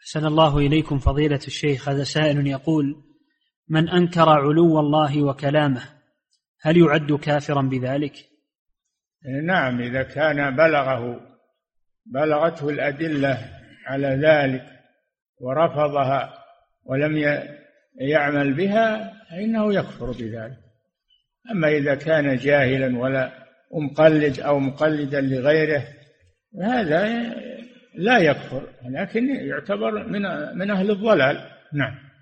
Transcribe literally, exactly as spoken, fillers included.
أحسن الله إليكم فضيلة الشيخ. هذا سائل يقول: من أنكر علو الله وكلامه هل يعد كافرا بذلك؟ نعم، إذا كان بلغه بلغته الأدلة على ذلك ورفضها ولم يعمل بها فإنه يكفر بذلك. أما إذا كان جاهلا ولا مقلد أو مقلدا لغيره هذا لا يكفر، لكن يعتبر من من أهل الضلال. نعم.